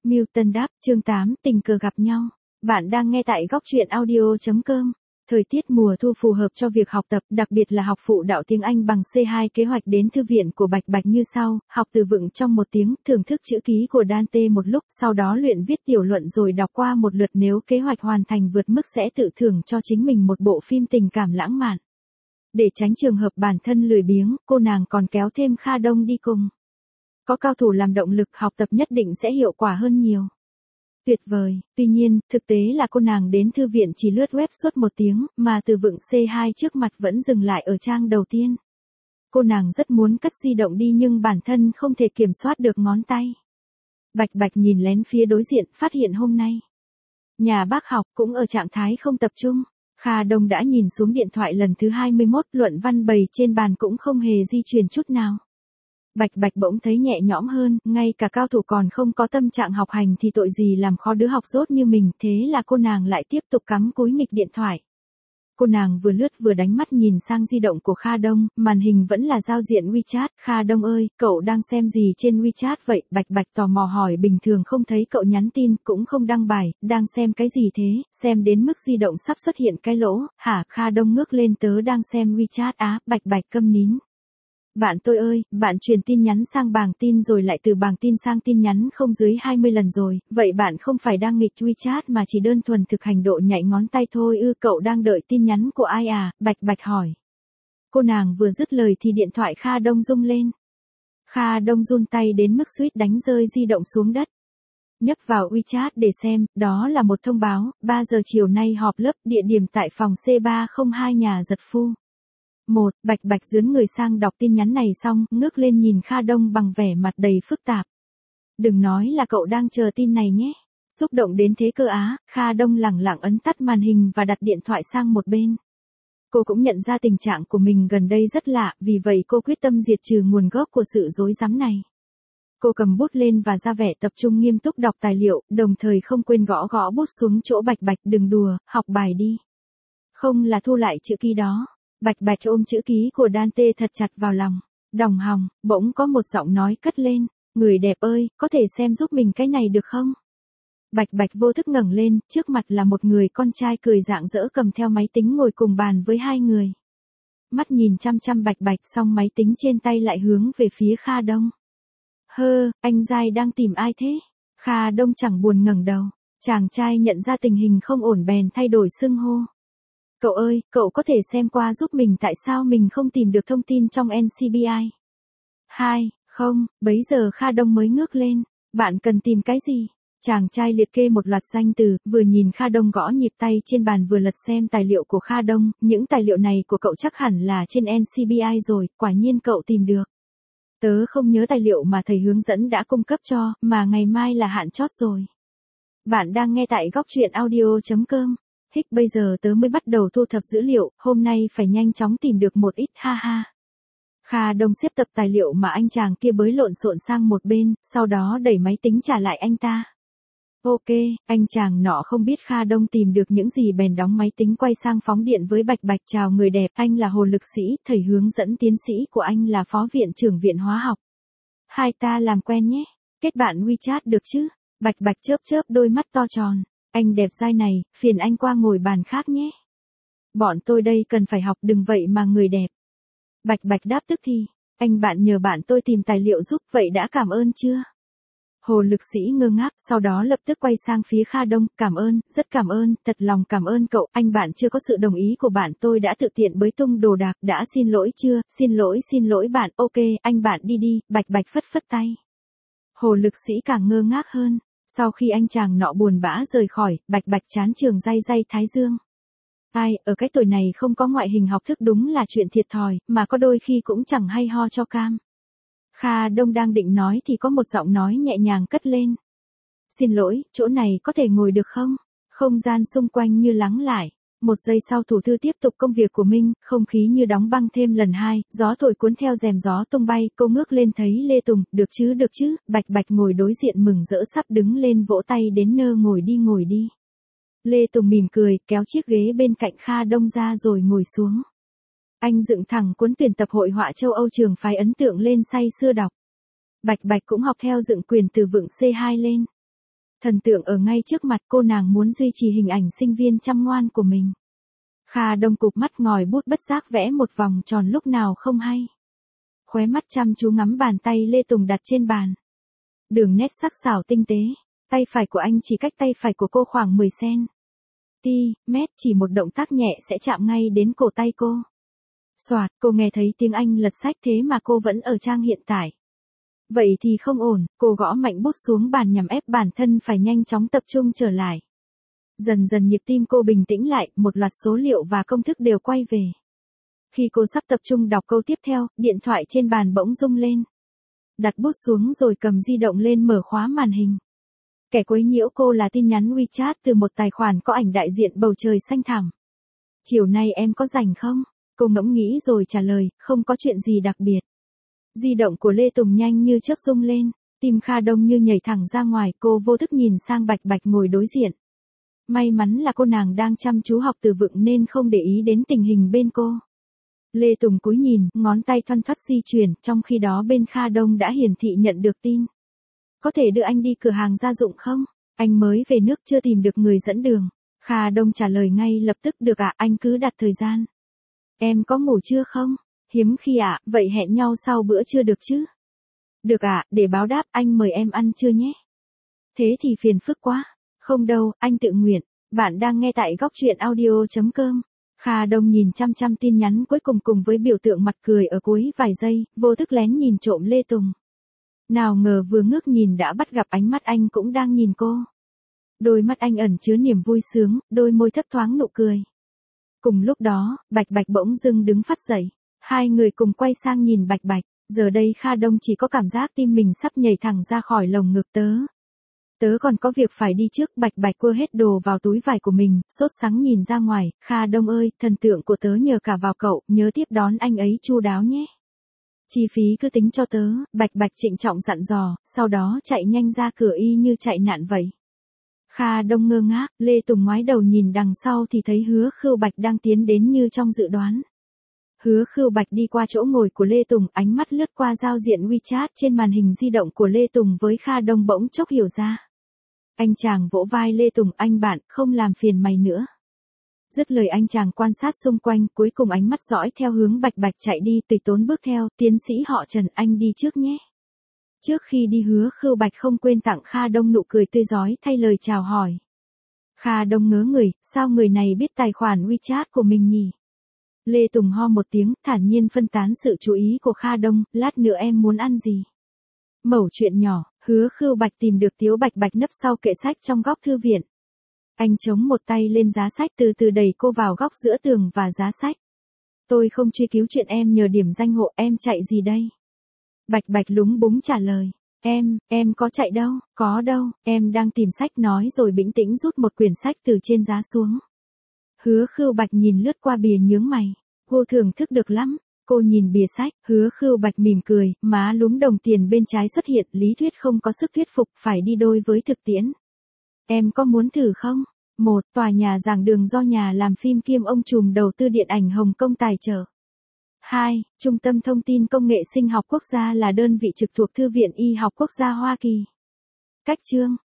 Milton đáp, chương 8, tình cờ gặp nhau. Bạn đang nghe tại góc truyện audio.com. Thời tiết mùa thu phù hợp cho việc học tập, đặc biệt là học phụ đạo tiếng Anh bằng C2. Kế hoạch đến thư viện của Bạch Bạch như sau: học từ vựng trong 1 tiếng, thưởng thức chữ ký của Dante một lúc, sau đó luyện viết tiểu luận rồi đọc qua một lượt. Nếu kế hoạch hoàn thành vượt mức sẽ tự thưởng cho chính mình một bộ phim tình cảm lãng mạn. Để tránh trường hợp bản thân lười biếng, cô nàng còn kéo thêm Kha Đông đi cùng. Có cao thủ làm động lực, học tập nhất định sẽ hiệu quả hơn nhiều. Tuyệt vời, tuy nhiên, thực tế là cô nàng đến thư viện chỉ lướt web suốt 1 tiếng, mà từ vựng C2 trước mặt vẫn dừng lại ở trang đầu tiên. Cô nàng rất muốn cất di động đi nhưng bản thân không thể kiểm soát được ngón tay. Bạch Bạch nhìn lén phía đối diện, phát hiện hôm nay nhà bác học cũng ở trạng thái không tập trung. Kha Đông đã nhìn xuống điện thoại lần thứ 21, luận văn bày trên bàn cũng không hề di chuyển chút nào. Bạch Bạch bỗng thấy nhẹ nhõm hơn, ngay cả cao thủ còn không có tâm trạng học hành thì tội gì làm khó đứa học dốt như mình, thế là cô nàng lại tiếp tục cắm cúi nghịch điện thoại. Cô nàng vừa lướt vừa đánh mắt nhìn sang di động của Kha Đông, màn hình vẫn là giao diện WeChat. Kha Đông ơi, cậu đang xem gì trên WeChat vậy? Bạch Bạch tò mò hỏi, bình thường không thấy cậu nhắn tin, cũng không đăng bài, đang xem cái gì thế? Xem đến mức di động sắp xuất hiện cái lỗ, hả? Kha Đông ngước lên, tớ đang xem WeChat á. Bạch Bạch câm nín. Bạn tôi ơi, bạn truyền tin nhắn sang bảng tin rồi lại từ bảng tin sang tin nhắn không dưới 20 lần rồi, vậy bạn không phải đang nghịch WeChat mà chỉ đơn thuần thực hành độ nhảy ngón tay thôi ư? Cậu đang đợi tin nhắn của ai à? Bạch Bạch hỏi. Cô nàng vừa dứt lời thì điện thoại Kha Đông rung lên. Kha Đông run tay đến mức suýt đánh rơi di động xuống đất. Nhấp vào WeChat để xem, đó là một thông báo, 3 giờ chiều nay họp lớp, địa điểm tại phòng C302 nhà giật phu. Bạch Bạch dướn người sang đọc tin nhắn này xong, ngước lên nhìn Kha Đông bằng vẻ mặt đầy phức tạp. Đừng nói là cậu đang chờ tin này nhé. Xúc động đến thế cơ á? Kha Đông lẳng lặng ấn tắt màn hình và đặt điện thoại sang một bên. Cô cũng nhận ra tình trạng của mình gần đây rất lạ, vì vậy cô quyết tâm diệt trừ nguồn gốc của sự rối rắm này. Cô cầm bút lên và ra vẻ tập trung nghiêm túc đọc tài liệu, đồng thời không quên gõ gõ bút xuống chỗ Bạch Bạch. Đừng đùa, học bài đi. Không là thu lại chữ ký đó. Bạch Bạch ôm chữ ký của Dante thật chặt vào lòng. Đòng hòng, bỗng có một giọng nói cất lên. Người đẹp ơi, có thể xem giúp mình cái này được không? Bạch Bạch vô thức ngẩng lên, trước mặt là một người con trai cười rạng rỡ cầm theo máy tính ngồi cùng bàn với 2 người. Mắt nhìn chăm chăm Bạch Bạch xong máy tính trên tay lại hướng về phía Kha Đông. Anh giai đang tìm ai thế? Kha Đông chẳng buồn ngẩng đầu. Chàng trai nhận ra tình hình không ổn bèn thay đổi xưng hô. Cậu ơi, cậu có thể xem qua giúp mình tại sao mình không tìm được thông tin trong NCBI? Không, bấy giờ Kha Đông mới ngước lên. Bạn cần tìm cái gì? Chàng trai liệt kê một loạt danh từ, vừa nhìn Kha Đông gõ nhịp tay trên bàn vừa lật xem tài liệu của Kha Đông. Những tài liệu này của cậu chắc hẳn là trên NCBI rồi, quả nhiên cậu tìm được. Tớ không nhớ tài liệu mà thầy hướng dẫn đã cung cấp cho, mà ngày mai là hạn chót rồi. Bạn đang nghe tại góc truyện audio.com. Bây giờ tớ mới bắt đầu thu thập dữ liệu, hôm nay phải nhanh chóng tìm được một ít, ha ha. Kha Đông xếp tập tài liệu mà anh chàng kia bới lộn xộn sang một bên, sau đó đẩy máy tính trả lại anh ta. Ok, anh chàng nọ không biết Kha Đông tìm được những gì bèn đóng máy tính quay sang phóng điện với Bạch Bạch. Chào người đẹp, anh là Hồ Lực Sĩ, thầy hướng dẫn tiến sĩ của anh là phó viện trưởng viện hóa học. Hai ta làm quen nhé, kết bạn WeChat được chứ? Bạch Bạch chớp chớp đôi mắt to tròn. Anh đẹp dai này, phiền anh qua ngồi bàn khác nhé. Bọn tôi đây cần phải học, đừng vậy mà người đẹp. Bạch Bạch đáp tức thì. Anh bạn nhờ bạn tôi tìm tài liệu giúp, vậy đã cảm ơn chưa? Hồ Lực Sĩ ngơ ngác, sau đó lập tức quay sang phía Kha Đông. Cảm ơn, rất cảm ơn, thật lòng cảm ơn cậu. Anh bạn chưa có sự đồng ý của bạn tôi đã tự tiện bới tung đồ đạc. Đã xin lỗi chưa? Xin lỗi bạn. Ok, anh bạn đi đi. Bạch Bạch phất phất tay. Hồ Lực Sĩ càng ngơ ngác hơn. Sau khi anh chàng nọ buồn bã rời khỏi, Bạch Bạch chán trường day thái dương. Ở cái tuổi này không có ngoại hình học thức đúng là chuyện thiệt thòi, mà có đôi khi cũng chẳng hay ho cho cam. Kha Đông đang định nói thì có một giọng nói nhẹ nhàng cất lên. Xin lỗi, chỗ này có thể ngồi được không? Không gian xung quanh như lắng lại. Một giây sau thủ thư tiếp tục công việc của mình, không khí như đóng băng thêm lần 2, gió thổi cuốn theo rèm gió tung bay, cô ngước lên thấy Lê Tùng, được chứ, Bạch Bạch ngồi đối diện mừng rỡ sắp đứng lên vỗ tay đến nơ ngồi đi. Lê Tùng mỉm cười, kéo chiếc ghế bên cạnh Kha Đông ra rồi ngồi xuống. Anh dựng thẳng cuốn tuyển tập hội họa châu Âu trường phái ấn tượng lên say sưa đọc. Bạch Bạch cũng học theo dựng quyền từ vựng C2 lên. Thần tượng ở ngay trước mặt cô, nàng muốn duy trì hình ảnh sinh viên chăm ngoan của mình. Kha Đông cụp mắt ngòi bút bất giác vẽ một vòng tròn lúc nào không hay. Khóe mắt chăm chú ngắm bàn tay Lê Tùng đặt trên bàn. Đường nét sắc sảo tinh tế, tay phải của anh chỉ cách tay phải của cô khoảng 10 cm, chỉ một động tác nhẹ sẽ chạm ngay đến cổ tay cô. Soạt, cô nghe thấy tiếng anh lật sách thế mà cô vẫn ở trang hiện tại. Vậy thì không ổn, cô gõ mạnh bút xuống bàn nhằm ép bản thân phải nhanh chóng tập trung trở lại. Dần dần nhịp tim cô bình tĩnh lại, một loạt số liệu và công thức đều quay về. Khi cô sắp tập trung đọc câu tiếp theo, điện thoại trên bàn bỗng rung lên. Đặt bút xuống rồi cầm di động lên mở khóa màn hình. Kẻ quấy nhiễu cô là tin nhắn WeChat từ một tài khoản có ảnh đại diện bầu trời xanh thẳm. Chiều nay em có rảnh không? Cô ngẫm nghĩ rồi trả lời, không có chuyện gì đặc biệt. Di động của Lê Tùng nhanh như chớp rung lên, tim Kha Đông như nhảy thẳng ra ngoài, cô vô thức nhìn sang Bạch Bạch ngồi đối diện. May mắn là cô nàng đang chăm chú học từ vựng nên không để ý đến tình hình bên cô. Lê Tùng cúi nhìn, ngón tay thoăn thoắt di chuyển, trong khi đó bên Kha Đông đã hiển thị nhận được tin. Có thể đưa anh đi cửa hàng gia dụng không? Anh mới về nước chưa tìm được người dẫn đường. Kha Đông trả lời ngay lập tức, được ạ, anh cứ đặt thời gian. Em có ngủ trưa không? Hiếm khi ạ, vậy hẹn nhau sau bữa trưa được chứ? Được ạ, để báo đáp anh mời em ăn trưa nhé. Thế thì phiền phức quá. Không đâu, anh tự nguyện. Bạn đang nghe tại góc truyện audio.com. Kha Đông nhìn chăm chăm tin nhắn cuối cùng với biểu tượng mặt cười ở cuối vài giây, vô thức lén nhìn trộm Lê Tùng. Nào ngờ vừa ngước nhìn đã bắt gặp ánh mắt anh cũng đang nhìn cô. Đôi mắt anh ẩn chứa niềm vui sướng, đôi môi thấp thoáng nụ cười. Cùng lúc đó, Bạch Bạch bỗng dưng đứng phắt dậy. Hai người cùng quay sang nhìn Bạch Bạch. Giờ đây Kha Đông chỉ có cảm giác tim mình sắp nhảy thẳng ra khỏi lồng ngực tớ. Tớ còn có việc phải đi trước. Bạch Bạch quơ hết đồ vào túi vải của mình, sốt sắng nhìn ra ngoài. Kha Đông ơi, thần tượng của tớ nhờ cả vào cậu, nhớ tiếp đón anh ấy chu đáo nhé. Chi phí cứ tính cho tớ, Bạch Bạch trịnh trọng dặn dò, sau đó chạy nhanh ra cửa y như chạy nạn vậy. Kha Đông ngơ ngác, Lê Tùng ngoái đầu nhìn đằng sau thì thấy Hứa Khưu Bạch đang tiến đến như trong dự đoán. Hứa Khưu Bạch đi qua chỗ ngồi của Lê Tùng, ánh mắt lướt qua giao diện WeChat trên màn hình di động của Lê Tùng với Kha Đông bỗng chốc hiểu ra. Anh chàng vỗ vai Lê Tùng, anh bạn, không làm phiền mày nữa. Dứt lời anh chàng quan sát xung quanh, cuối cùng ánh mắt dõi theo hướng Bạch Bạch chạy đi, Từ Tốn bước theo, tiến sĩ họ Trần, anh đi trước nhé. Trước khi đi Hứa Khưu Bạch không quên tặng Kha Đông nụ cười tươi rói thay lời chào hỏi. Kha Đông ngớ người, sao người này biết tài khoản WeChat của mình nhỉ? Lê Tùng ho một tiếng, thản nhiên phân tán sự chú ý của Kha Đông, lát nữa em muốn ăn gì? Mẩu chuyện nhỏ, Hứa Khưu Bạch tìm được Tiếu Bạch Bạch nấp sau kệ sách trong góc thư viện. Anh chống một tay lên giá sách, từ từ đẩy cô vào góc giữa tường và giá sách. Tôi không truy cứu chuyện em nhờ điểm danh hộ, em chạy gì đây? Bạch Bạch lúng búng trả lời. Em có chạy đâu, có đâu, em đang tìm sách, nói rồi bĩnh tĩnh rút một quyển sách từ trên giá xuống. Hứa Khưu Bạch nhìn lướt qua bìa nhướng mày. Cô thưởng thức được lắm. Cô nhìn bìa sách, Hứa Khưu Bạch mỉm cười, má lúm đồng tiền bên trái xuất hiện, lý thuyết không có sức thuyết phục, phải đi đôi với thực tiễn. Em có muốn thử không? 1. Tòa nhà giảng đường do nhà làm phim kiêm ông trùm đầu tư điện ảnh Hồng Kông tài trợ. 2. Trung tâm Thông tin Công nghệ Sinh học Quốc gia là đơn vị trực thuộc Thư viện Y học Quốc gia Hoa Kỳ. Cách chương